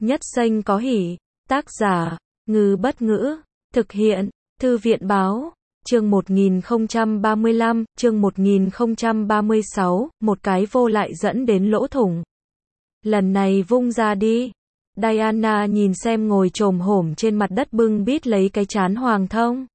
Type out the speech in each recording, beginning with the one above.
Nhất xanh có hỉ. Tác giả, Ngư Bất Ngữ. Thực hiện, Thư viện Báo. Chương 1035, chương 1036, một cái vô lại dẫn đến lỗ thủng. Lần này vung ra đi. Diana nhìn xem ngồi chồm hổm trên mặt đất bưng bít lấy cái trán Hoàng Thông.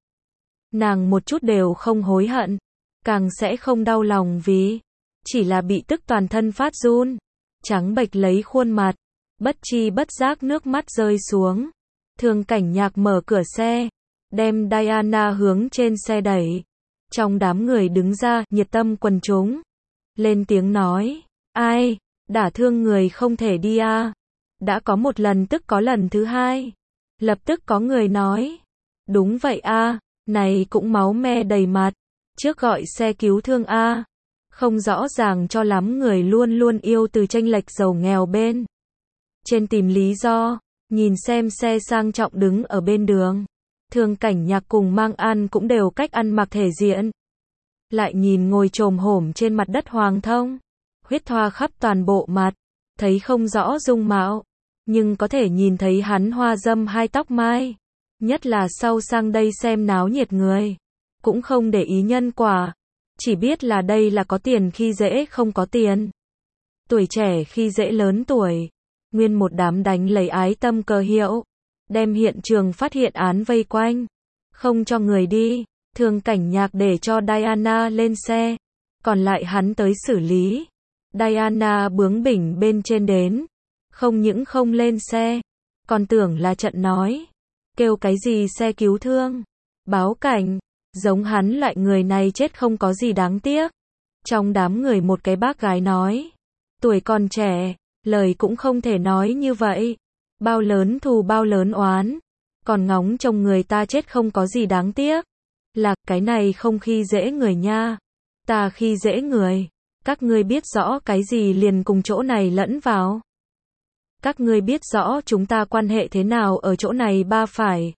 Nàng một chút đều không hối hận, càng sẽ không đau lòng vì chỉ là bị tức toàn thân phát run, trắng bệch lấy khuôn mặt, bất chi bất giác nước mắt rơi xuống. Thường Cảnh Nhạc mở cửa xe, đem Diana hướng trên xe đẩy. Trong đám người đứng ra, nhiệt tâm quần chúng, lên tiếng nói, ai, đả thương người không thể đi à. Đã có một lần tức có lần thứ hai. Lập tức có người nói, đúng vậy à, này cũng máu me đầy mặt, trước gọi xe cứu thương à. Không rõ ràng cho lắm, người luôn luôn yêu từ chênh lệch giàu nghèo bên trên tìm lý do. Nhìn xem xe sang trọng đứng ở bên đường, Thường Cảnh Nhạc cùng Mang An cũng đều cách ăn mặc thể diện. Lại nhìn ngồi chồm hổm trên mặt đất Hoàng Thông, huyết thoa khắp toàn bộ mặt, thấy không rõ dung mạo, nhưng có thể nhìn thấy hắn hoa dâm hai tóc mai. Nhất là sau sang đây xem náo nhiệt người, cũng không để ý nhân quả, chỉ biết là đây là có tiền khi dễ không có tiền, tuổi trẻ khi dễ lớn tuổi. Nguyên một đám đánh lấy ái tâm cờ hiệu, đem hiện trường phát hiện án vây quanh, không cho người đi. Thường Cảnh Nhạc để cho Diana lên xe, còn lại hắn tới xử lý. Diana bướng bỉnh bên trên đến, không những không lên xe, còn tưởng là trận nói, kêu cái gì xe cứu thương, báo cảnh, giống hắn loại người này chết không có gì đáng tiếc. Trong đám người một cái bác gái nói, tuổi còn trẻ, lời cũng không thể nói như vậy, bao lớn thù bao lớn oán, còn ngóng trông người ta chết không có gì đáng tiếc. Là, cái này không khi dễ người nha, ta khi dễ người, các ngươi biết rõ cái gì liền cùng chỗ này lẫn vào. Các ngươi biết rõ chúng ta quan hệ thế nào ở chỗ này ba phải.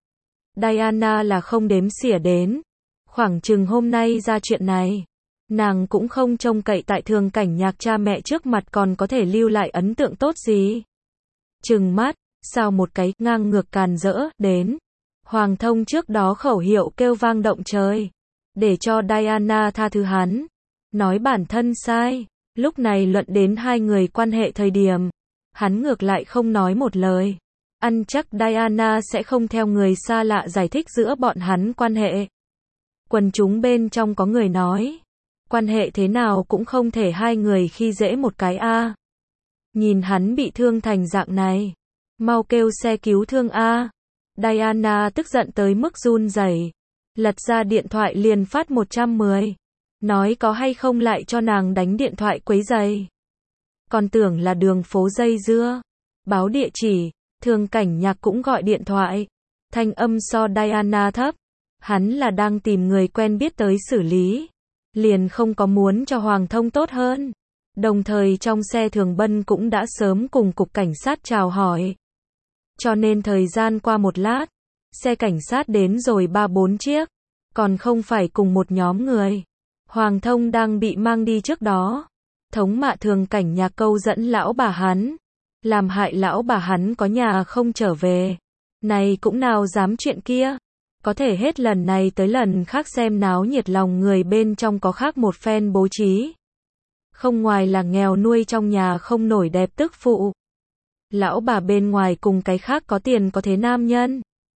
Diana là không đếm xỉa đến, khoảng chừng hôm nay ra chuyện này, nàng cũng không trông cậy tại Thường Cảnh Nhạc cha mẹ trước mặt còn có thể lưu lại ấn tượng tốt gì. Trừng mắt, sao một cái ngang ngược càn rỡ đến. Hoàng Thông trước đó khẩu hiệu kêu vang động trời, để cho Diana tha thứ hắn, nói bản thân sai. Lúc này luận đến hai người quan hệ thời điểm, hắn ngược lại không nói một lời. Ăn chắc Diana sẽ không theo người xa lạ giải thích giữa bọn hắn quan hệ. Quần chúng bên trong có người nói, quan hệ thế nào cũng không thể hai người khi dễ một cái a. Nhìn hắn bị thương thành dạng này, mau kêu xe cứu thương a. Diana tức giận tới mức run rẩy, lật ra điện thoại liền phát 110, nói có hay không lại cho nàng đánh điện thoại quấy rầy. Còn tưởng là đường phố dây dưa, báo địa chỉ. Thường Cảnh Nhạc cũng gọi điện thoại, thanh âm so Diana thấp, hắn là đang tìm người quen biết tới xử lý, liền không có muốn cho Hoàng Thông tốt hơn. Đồng thời trong xe Thường Bân cũng đã sớm cùng cục cảnh sát chào hỏi. Cho nên thời gian qua một lát, xe cảnh sát đến rồi 3-4 chiếc, còn không phải cùng một nhóm người. Hoàng Thông đang bị mang đi trước đó, thống mạ Thường Cảnh Nhạc câu dẫn lão bà hắn, làm hại lão bà hắn có nhà không trở về. Này cũng nào dám chuyện kia, có thể hết lần này tới lần khác xem náo nhiệt lòng người bên trong có khác một phen bố trí. Không ngoài là nghèo nuôi trong nhà không nổi đẹp tức phụ, lão bà bên ngoài cùng cái khác có tiền có thế nam nhân.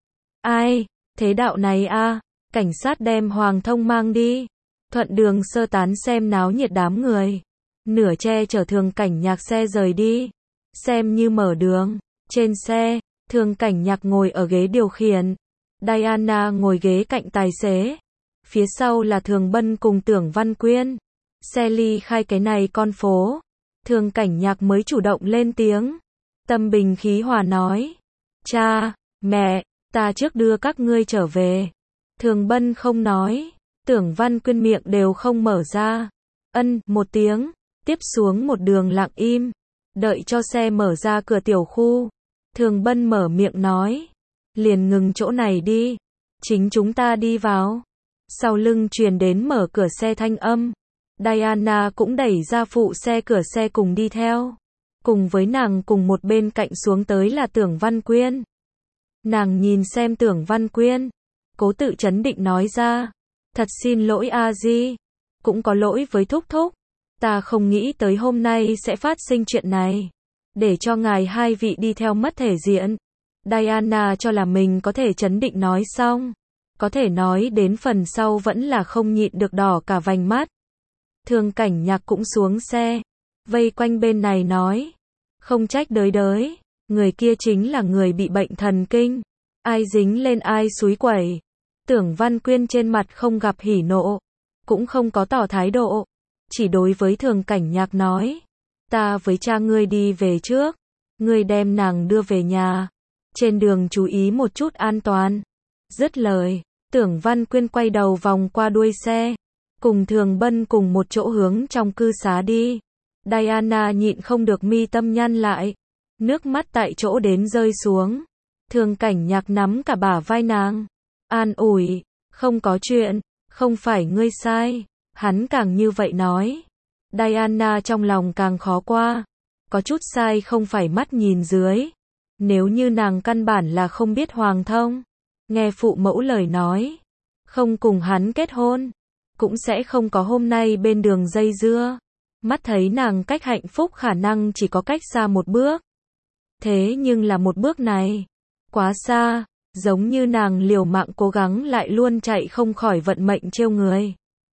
Ai, thế đạo này a. Cảnh sát đem Hoàng Thông mang đi, thuận đường sơ tán xem náo nhiệt đám người, nửa che chở Thường Cảnh Nhạc xe rời đi, xem như mở đường. Trên xe, Thường Cảnh Nhạc ngồi ở ghế điều khiển, Diana ngồi ghế cạnh tài xế, phía sau là Thường Bân cùng Tưởng Văn Quyên. Xe ly khai cái này con phố, Thường Cảnh Nhạc mới chủ động lên tiếng, tâm bình khí hòa nói, cha, mẹ, ta trước đưa các ngươi trở về. Thường Bân không nói, Tưởng Văn Quyên miệng đều không mở ra, ân một tiếng, tiếp xuống một đường lặng im, đợi cho xe mở ra cửa tiểu khu. Thường Bân mở miệng nói, liền ngừng chỗ này đi, chính chúng ta đi vào. Sau lưng truyền đến mở cửa xe thanh âm, Diana cũng đẩy ra phụ xe cửa xe cùng đi theo. Cùng với nàng cùng một bên cạnh xuống tới là Tưởng Văn Quyên. Nàng nhìn xem Tưởng Văn Quyên, cố tự trấn định nói ra, thật xin lỗi a di, cũng có lỗi với thúc thúc, ta không nghĩ tới hôm nay sẽ phát sinh chuyện này, để cho ngài hai vị đi theo mất thể diện. Diana cho là mình có thể trấn định nói xong, có thể nói đến phần sau vẫn là không nhịn được đỏ cả vành mắt. Thường Cảnh Nhạc cũng xuống xe, vây quanh bên này nói, không trách đới đới, người kia chính là người bị bệnh thần kinh, ai dính lên ai xúi quẩy. Tưởng Văn Quyên trên mặt không gặp hỉ nộ, cũng không có tỏ thái độ, chỉ đối với Thường Cảnh Nhạc nói, ta với cha ngươi đi về trước, ngươi đem nàng đưa về nhà, trên đường chú ý một chút an toàn. Dứt lời, Tưởng Văn Quyên quay đầu vòng qua đuôi xe, cùng Thường Bân cùng một chỗ hướng trong cư xá đi. Diana nhịn không được mi tâm nhăn lại, nước mắt tại chỗ đến rơi xuống. Thường Cảnh Nhạc nắm cả bả vai nàng, an ủi, không có chuyện, không phải ngươi sai, hắn càng như vậy nói. Diana trong lòng càng khó qua, có chút sai không phải mắt nhìn dưới. Nếu như nàng căn bản là không biết Hoàng Thông, nghe phụ mẫu lời nói, không cùng hắn kết hôn, cũng sẽ không có hôm nay bên đường dây dưa. Mắt thấy nàng cách hạnh phúc khả năng chỉ có cách xa một bước. Thế nhưng là một bước này, quá xa, giống như nàng liều mạng cố gắng lại luôn chạy không khỏi vận mệnh trêu người.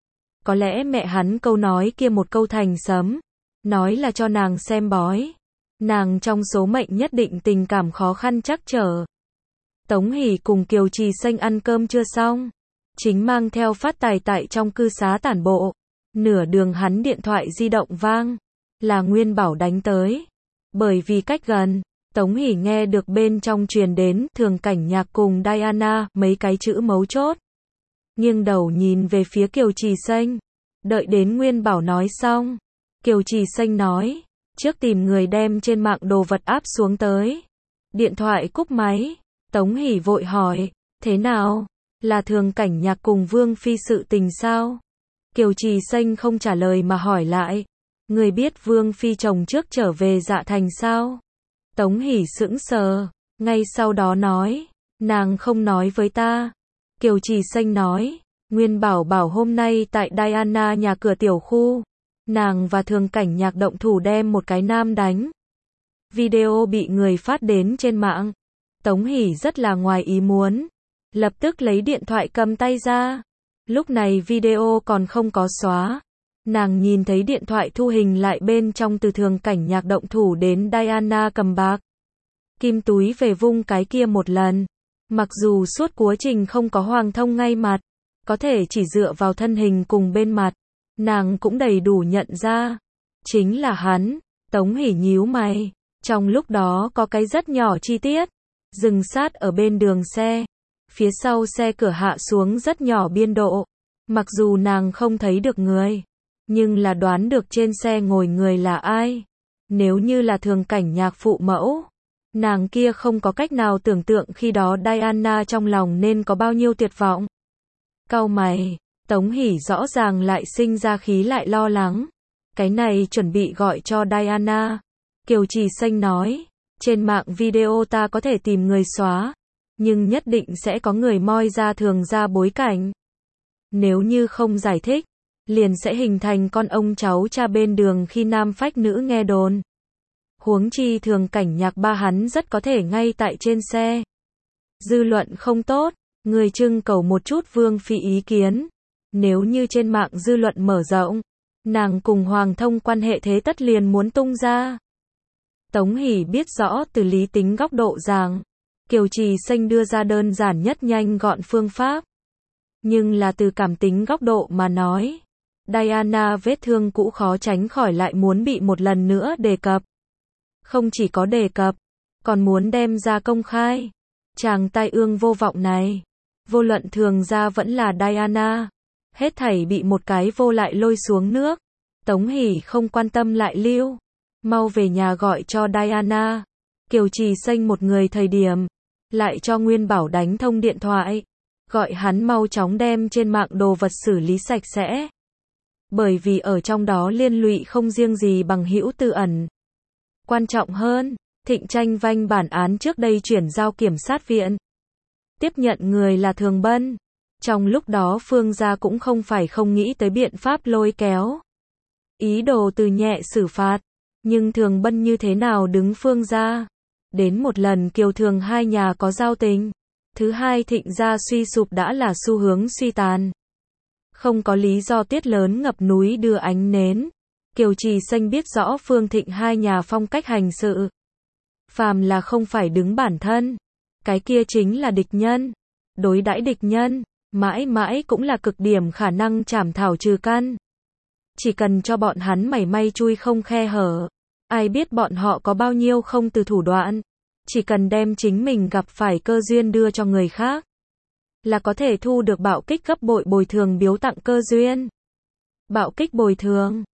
Có lẽ mẹ hắn câu nói kia một câu thành sấm, nói là cho nàng xem bói. Nàng trong số mệnh nhất định tình cảm khó khăn trắc trở. Tống Hỷ cùng Kiều Trì Xanh ăn cơm chưa xong, chính mang theo Phát Tài tại trong cư xá tản bộ. Nửa đường hắn điện thoại di động vang, là Nguyên Bảo đánh tới. Bởi vì cách gần, Tống Hỷ nghe được bên trong truyền đến Thường Cảnh Nhạc cùng Diana mấy cái chữ mấu chốt. Nghiêng đầu nhìn về phía Kiều Trì Xanh, đợi đến Nguyên Bảo nói xong, Kiều Trì Xanh nói, trước tìm người đem trên mạng đồ vật áp xuống tới. Điện thoại cúp máy, Tống Hỷ vội hỏi, thế nào, là Thường Cảnh Nhạc cùng Vương Phi sự tình sao? Kiều Trì Xanh không trả lời mà hỏi lại, người biết Vương Phi chồng trước trở về Dạ Thành sao? Tống Hỷ sững sờ, ngay sau đó nói, nàng không nói với ta. Kiều Trì Xanh nói, Nguyên Bảo bảo hôm nay tại Diana nhà cửa tiểu khu, nàng và Thường Cảnh Nhạc động thủ đem một cái nam đánh. Video bị người phát đến trên mạng. Tống Hỷ rất là ngoài ý muốn, lập tức lấy điện thoại cầm tay ra. Lúc này video còn không có xóa. Nàng nhìn thấy điện thoại thu hình lại bên trong từ Thường Cảnh Nhạc động thủ đến Diana cầm bạc kim túi về vung cái kia một lần. Mặc dù suốt quá trình không có Hoàng Thông ngay mặt, có thể chỉ dựa vào thân hình cùng bên mặt, nàng cũng đầy đủ nhận ra. Chính là hắn. Tống Hỷ nhíu mày. Trong lúc đó có cái rất nhỏ chi tiết. Dừng sát ở bên đường xe. Phía sau xe cửa hạ xuống rất nhỏ biên độ. Mặc dù nàng không thấy được người, nhưng là đoán được trên xe ngồi người là ai. Nếu như là Thường Cảnh Nhạc phụ mẫu, nàng kia không có cách nào tưởng tượng khi đó Diana trong lòng nên có bao nhiêu tuyệt vọng. Cau mày, Tống Hỷ rõ ràng lại sinh ra khí lại lo lắng. Cái này chuẩn bị gọi cho Diana. Kiều Trì Xanh nói, trên mạng video ta có thể tìm người xóa, nhưng nhất định sẽ có người moi ra Thường ra bối cảnh. Nếu như không giải thích, liền sẽ hình thành con ông cháu cha bên đường khi nam phách nữ nghe đồn. Huống chi Thường Cảnh Nhạc ba hắn rất có thể ngay tại trên xe. Dư luận không tốt, người trưng cầu một chút Vương Phi ý kiến. Nếu như trên mạng dư luận mở rộng, nàng cùng Hoàng Thông quan hệ thế tất liền muốn tung ra. Tống Hỷ biết rõ từ lý tính góc độ rằng, Kiều Trì Xanh đưa ra đơn giản nhất nhanh gọn phương pháp. Nhưng là từ cảm tính góc độ mà nói, Diana vết thương cũ khó tránh khỏi lại muốn bị một lần nữa đề cập. Không chỉ có đề cập, còn muốn đem ra công khai. Chàng tai ương vô vọng này, vô luận Thường ra vẫn là Diana, hết thảy bị một cái vô lại lôi xuống nước. Tống Hỷ không quan tâm lại lưu, mau về nhà gọi cho Diana. Kiều Trì Xanh một người thời điểm, lại cho Nguyên Bảo đánh thông điện thoại, gọi hắn mau chóng đem trên mạng đồ vật xử lý sạch sẽ. Bởi vì ở trong đó liên lụy không riêng gì bằng hữu tư ẩn. Quan trọng hơn, Thịnh tranh vanh bản án trước đây chuyển giao kiểm sát viện. Tiếp nhận người là Thường Bân. Trong lúc đó Phương gia cũng không phải không nghĩ tới biện pháp lôi kéo. Ý đồ từ nhẹ xử phạt. Nhưng Thường Bân như thế nào đứng Phương gia? Đến một lần Kiều Thường hai nhà có giao tình. Thứ hai Thịnh gia suy sụp đã là xu hướng suy tàn. Không có lý do tuyết lớn ngập núi đưa ánh nến. Kiều Trì Xanh biết rõ Phương Thịnh hai nhà phong cách hành sự. Phàm là không phải đứng bản thân. Cái kia chính là địch nhân. Đối đãi địch nhân, mãi mãi cũng là cực điểm khả năng chảm thảo trừ căn. Chỉ cần cho bọn hắn mảy may chui không khe hở. Ai biết bọn họ có bao nhiêu không từ thủ đoạn. Chỉ cần đem chính mình gặp phải cơ duyên đưa cho người khác. Là có thể thu được bạo kích gấp bội bồi thường biếu tặng cơ duyên. Bạo kích bồi thường.